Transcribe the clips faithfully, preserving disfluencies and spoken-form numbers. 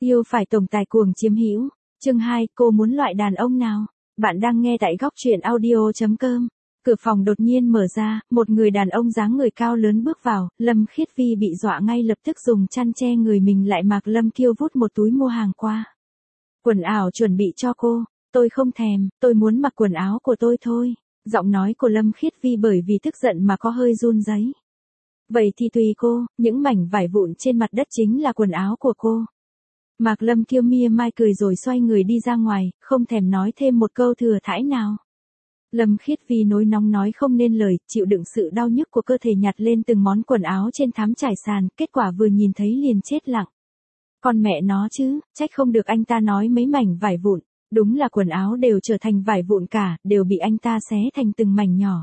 Yêu phải tổng tài cuồng chiếm hữu. Chương hai, cô muốn loại đàn ông nào? Bạn đang nghe tại góc truyện audio chấm com. Cửa phòng đột nhiên mở ra, một người đàn ông dáng người cao lớn bước vào, Lâm Khiết Vi bị dọa ngay lập tức dùng chăn che người mình lại. Mạc Lâm Kiêu vút một túi mua hàng qua. Quần áo chuẩn bị cho cô, tôi không thèm, tôi muốn mặc quần áo của tôi thôi. Giọng nói của Lâm Khiết Vi bởi vì tức giận mà có hơi run rẩy. Vậy thì tùy cô, những mảnh vải vụn trên mặt đất chính là quần áo của cô. Mạc Lâm Kiêu mia mai cười rồi xoay người đi ra ngoài, không thèm nói thêm một câu thừa thãi nào. Lâm Khiết Vi nổi nóng nói không nên lời, chịu đựng sự đau nhức của cơ thể nhặt lên từng món quần áo trên thảm trải sàn, kết quả vừa nhìn thấy liền chết lặng. Con mẹ nó chứ, trách không được anh ta nói mấy mảnh vải vụn, đúng là quần áo đều trở thành vải vụn cả, đều bị anh ta xé thành từng mảnh nhỏ.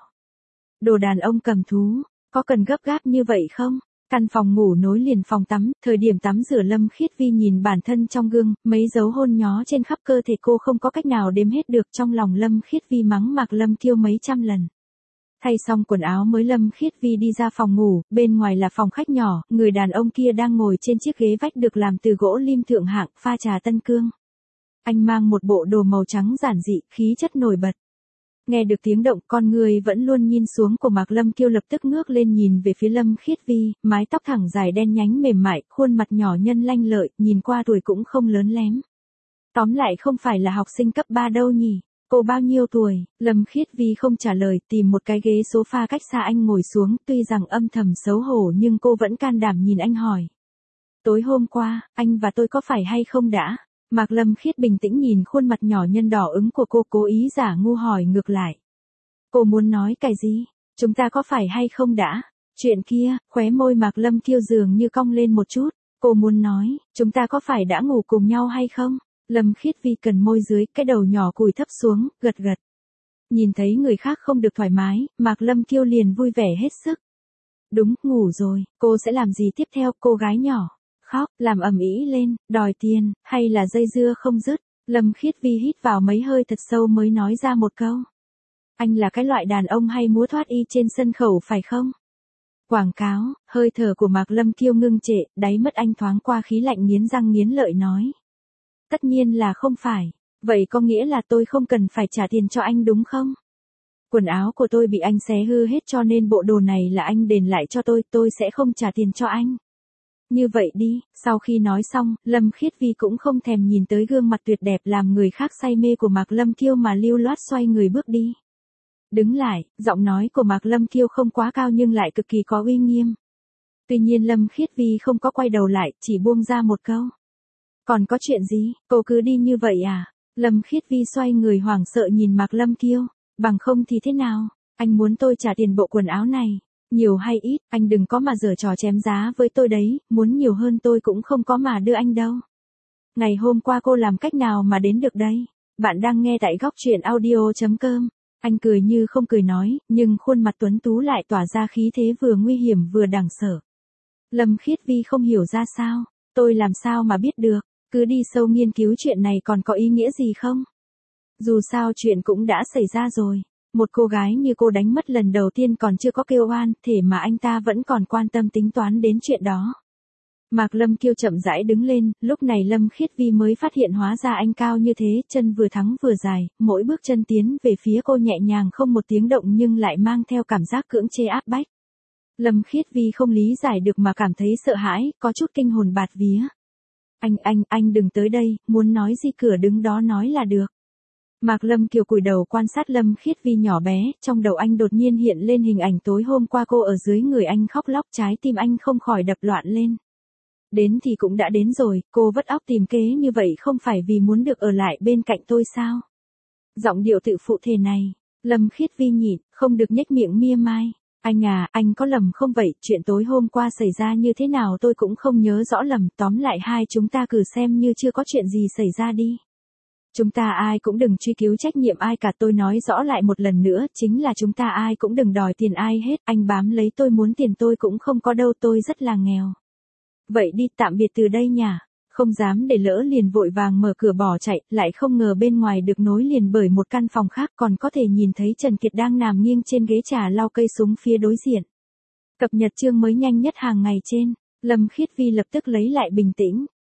Đồ đàn ông cầm thú, có cần gấp gáp như vậy không? Căn phòng ngủ nối liền phòng tắm, thời điểm tắm rửa Lâm Khiết Vi nhìn bản thân trong gương, mấy dấu hôn nhó trên khắp cơ thể cô không có cách nào đếm hết được. Trong lòng Lâm Khiết Vi mắng Mạc Lâm Kiêu mấy trăm lần. Thay xong quần áo mới Lâm Khiết Vi đi ra phòng ngủ, bên ngoài là phòng khách nhỏ, người đàn ông kia đang ngồi trên chiếc ghế vách được làm từ gỗ lim thượng hạng, pha trà tân cương. Anh mang một bộ đồ màu trắng giản dị, khí chất nổi bật. Nghe được tiếng động, con người vẫn luôn nhìn xuống của Mạc Lâm Kiêu lập tức ngước lên nhìn về phía Lâm Khiết Vi, mái tóc thẳng dài đen nhánh mềm mại, khuôn mặt nhỏ nhân lanh lợi, nhìn qua tuổi cũng không lớn lém. Tóm lại không phải là học sinh cấp ba đâu nhỉ? Cô bao nhiêu tuổi? Lâm Khiết Vi không trả lời, tìm một cái ghế sofa cách xa anh ngồi xuống, tuy rằng âm thầm xấu hổ nhưng cô vẫn can đảm nhìn anh hỏi. Tối hôm qua, anh và tôi có phải hay không đã? Mạc Lâm Khiết bình tĩnh nhìn khuôn mặt nhỏ nhân đỏ ứng của cô, cố ý giả ngu hỏi ngược lại. Cô muốn nói cái gì? Chúng ta có phải hay không đã? Chuyện kia, khóe môi Mạc Lâm Kiêu dường như cong lên một chút. Cô muốn nói, chúng ta có phải đã ngủ cùng nhau hay không? Lâm Khiết Vi cần môi dưới, cái đầu nhỏ cùi thấp xuống, gật gật. Nhìn thấy người khác không được thoải mái, Mạc Lâm Kiêu liền vui vẻ hết sức. Đúng, ngủ rồi, cô sẽ làm gì tiếp theo, cô gái nhỏ? Khóc, làm ầm ĩ lên, đòi tiền, hay là dây dưa không dứt? Lâm Khiết Vi hít vào mấy hơi thật sâu mới nói ra một câu. Anh là cái loại đàn ông hay múa thoát y trên sân khấu phải không? Quảng cáo, hơi thở của Mạc Lâm Kiêu ngưng trệ, đáy mắt anh thoáng qua khí lạnh nghiến răng nghiến lợi nói. Tất nhiên là không phải, vậy có nghĩa là tôi không cần phải trả tiền cho anh đúng không? Quần áo của tôi bị anh xé hư hết cho nên bộ đồ này là anh đền lại cho tôi, tôi sẽ không trả tiền cho anh. Như vậy đi, sau khi nói xong, Lâm Khiết Vi cũng không thèm nhìn tới gương mặt tuyệt đẹp làm người khác say mê của Mạc Lâm Kiêu mà lưu loát xoay người bước đi. Đứng lại, giọng nói của Mạc Lâm Kiêu không quá cao nhưng lại cực kỳ có uy nghiêm. Tuy nhiên Lâm Khiết Vi không có quay đầu lại, chỉ buông ra một câu. Còn có chuyện gì, cô cứ đi như vậy à? Lâm Khiết Vi xoay người hoảng sợ nhìn Mạc Lâm Kiêu, bằng không thì thế nào? Anh muốn tôi trả tiền bộ quần áo này? Nhiều hay ít, anh đừng có mà giở trò chém giá với tôi đấy, muốn nhiều hơn tôi cũng không có mà đưa anh đâu. Ngày hôm qua cô làm cách nào mà đến được đây? Bạn đang nghe tại góc truyện audio chấm com. Anh cười như không cười nói, nhưng khuôn mặt tuấn tú lại tỏa ra khí thế vừa nguy hiểm vừa đáng sợ. Lâm Khiết Vi không hiểu ra sao, tôi làm sao mà biết được, cứ đi sâu nghiên cứu chuyện này còn có ý nghĩa gì không? Dù sao chuyện cũng đã xảy ra rồi. Một cô gái như cô đánh mất lần đầu tiên còn chưa có kêu oan, thể mà anh ta vẫn còn quan tâm tính toán đến chuyện đó. Mạc Lâm Kiêu chậm rãi đứng lên, lúc này Lâm Khiết Vi mới phát hiện hóa ra anh cao như thế, chân vừa thẳng vừa dài, mỗi bước chân tiến về phía cô nhẹ nhàng không một tiếng động nhưng lại mang theo cảm giác cưỡng chế áp bách. Lâm Khiết Vi không lý giải được mà cảm thấy sợ hãi, có chút kinh hồn bạt vía. Anh, anh, anh đừng tới đây, muốn nói gì cửa đứng đó nói là được. Mạc Lâm Kiều cúi đầu quan sát Lâm Khiết Vi nhỏ bé, trong đầu anh đột nhiên hiện lên hình ảnh tối hôm qua cô ở dưới người anh khóc lóc, trái tim anh không khỏi đập loạn lên. Đến thì cũng đã đến rồi, cô vất óc tìm kế như vậy không phải vì muốn được ở lại bên cạnh tôi sao? Giọng điệu tự phụ thể này, Lâm Khiết Vi nhịn, không được nhếch miệng mia mai. Anh à, anh có lầm không vậy, chuyện tối hôm qua xảy ra như thế nào tôi cũng không nhớ rõ lầm, tóm lại hai chúng ta cứ xem như chưa có chuyện gì xảy ra đi. Chúng ta ai cũng đừng truy cứu trách nhiệm ai cả, tôi nói rõ lại một lần nữa, chính là chúng ta ai cũng đừng đòi tiền ai hết, anh bám lấy tôi muốn tiền tôi cũng không có đâu, tôi rất là nghèo. Vậy đi, tạm biệt từ đây nhỉ. Không dám để lỡ liền vội vàng mở cửa bỏ chạy, lại không ngờ bên ngoài được nối liền bởi một căn phòng khác còn có thể nhìn thấy Trần Kiệt đang nằm nghiêng trên ghế trà lau cây súng phía đối diện. Cập nhật chương mới nhanh nhất hàng ngày trên, Lâm Khiết Vi lập tức lấy lại bình tĩnh.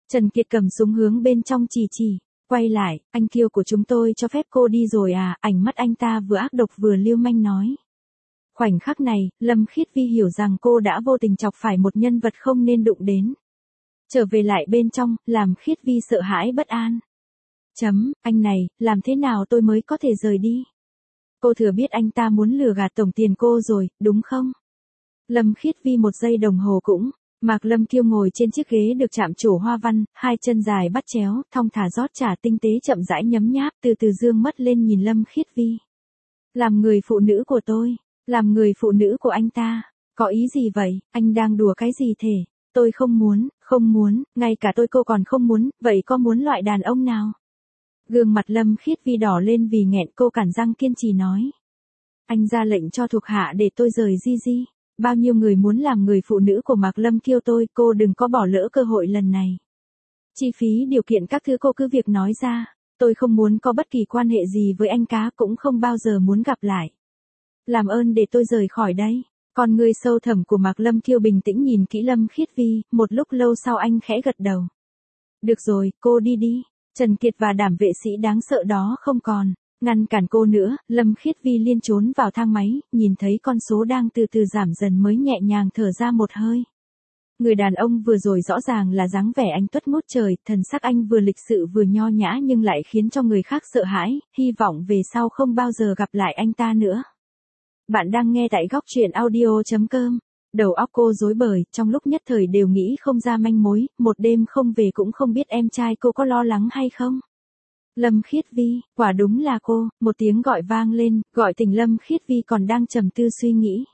Trần Kiệt cầm súng hướng bên trong chỉ chỉ, quay lại, anh Kiêu của chúng tôi cho phép cô đi rồi à, ánh mắt anh ta vừa ác độc vừa lưu manh nói. Khoảnh khắc này, Lâm Khiết Vi hiểu rằng cô đã vô tình chọc phải một nhân vật không nên đụng đến. Trở về lại bên trong, làm Khiết Vi sợ hãi bất an. Chấm, anh này, làm thế nào tôi mới có thể rời đi? Cô thừa biết anh ta muốn lừa gạt tổng tiền cô rồi, đúng không? Lâm Khiết Vi một giây đồng hồ cũng, Mạc Lâm Kiêu ngồi trên chiếc ghế được chạm trổ hoa văn, hai chân dài bắt chéo, thong thả rót trà tinh tế chậm rãi nhấm nháp, từ từ dương mắt lên nhìn Lâm Khiết Vi. Làm người phụ nữ của tôi, làm người phụ nữ của anh ta, có ý gì vậy, anh đang đùa cái gì thế? Tôi không muốn, không muốn, ngay cả tôi cô còn không muốn, vậy có muốn loại đàn ông nào? Gương mặt Lâm Khiết Vi đỏ lên vì nghẹn, cô cắn răng kiên trì nói. Anh ra lệnh cho thuộc hạ để tôi rời Di Di. Bao nhiêu người muốn làm người phụ nữ của Mạc Lâm Kiêu tôi, cô đừng có bỏ lỡ cơ hội lần này. Chi phí điều kiện các thứ cô cứ việc nói ra, tôi không muốn có bất kỳ quan hệ gì với anh cá, cũng không bao giờ muốn gặp lại. Làm ơn để tôi rời khỏi đây. Con người sâu thẳm của Mạc Lâm Kiêu bình tĩnh nhìn kỹ Lâm Khiết Vi, một lúc lâu sau anh khẽ gật đầu. Được rồi, cô đi đi. Trần Kiệt và đám vệ sĩ đáng sợ đó không còn ngăn cản cô nữa, Lâm Khiết Vi liên trốn vào thang máy, nhìn thấy con số đang từ từ giảm dần mới nhẹ nhàng thở ra một hơi. Người đàn ông vừa rồi rõ ràng là dáng vẻ anh tuất ngút trời, thần sắc anh vừa lịch sự vừa nho nhã nhưng lại khiến cho người khác sợ hãi, hy vọng về sau không bao giờ gặp lại anh ta nữa. Bạn đang nghe tại góc truyện audio chấm com. Đầu óc cô rối bời, trong lúc nhất thời đều nghĩ không ra manh mối, một đêm không về cũng không biết em trai cô có lo lắng hay không. Lâm Khiết Vi, quả đúng là cô, một tiếng gọi vang lên, gọi tỉnh Lâm Khiết Vi còn đang trầm tư suy nghĩ.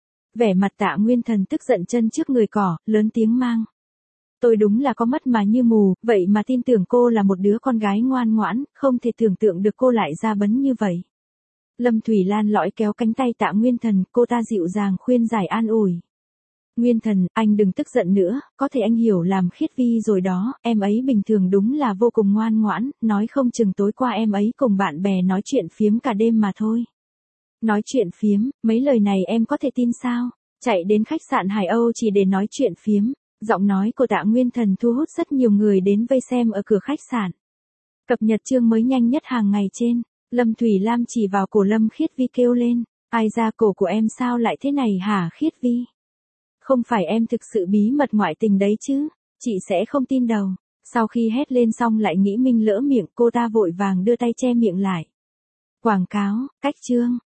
Vẻ mặt Tạ Nguyên Thần tức giận chân trước người cỏ, lớn tiếng mang. Tôi đúng là có mắt mà như mù, vậy mà tin tưởng cô là một đứa con gái ngoan ngoãn, không thể tưởng tượng được cô lại ra bấn như vậy. Lâm Thủy Lan lõi kéo cánh tay Tạ Nguyên Thần, cô ta dịu dàng khuyên giải an ủi. Nguyên Thần, anh đừng tức giận nữa, có thể anh hiểu làm Khiết Vi rồi đó, em ấy bình thường đúng là vô cùng ngoan ngoãn, nói không chừng tối qua em ấy cùng bạn bè nói chuyện phiếm cả đêm mà thôi. Nói chuyện phiếm, mấy lời này em có thể tin sao? Chạy đến khách sạn Hải Âu chỉ để nói chuyện phiếm. Giọng nói của Tạ Nguyên Thần thu hút rất nhiều người đến vây xem ở cửa khách sạn. Cập nhật chương mới nhanh nhất hàng ngày trên. Lâm Thủy Lam chỉ vào cổ Lâm Khiết Vi kêu lên. Ai ra cổ của em sao lại thế này hả Khiết Vi? Không phải em thực sự bí mật ngoại tình đấy chứ? Chị sẽ không tin đâu. Sau khi hét lên xong lại nghĩ mình lỡ miệng, cô ta vội vàng đưa tay che miệng lại. Quảng cáo, cách chương.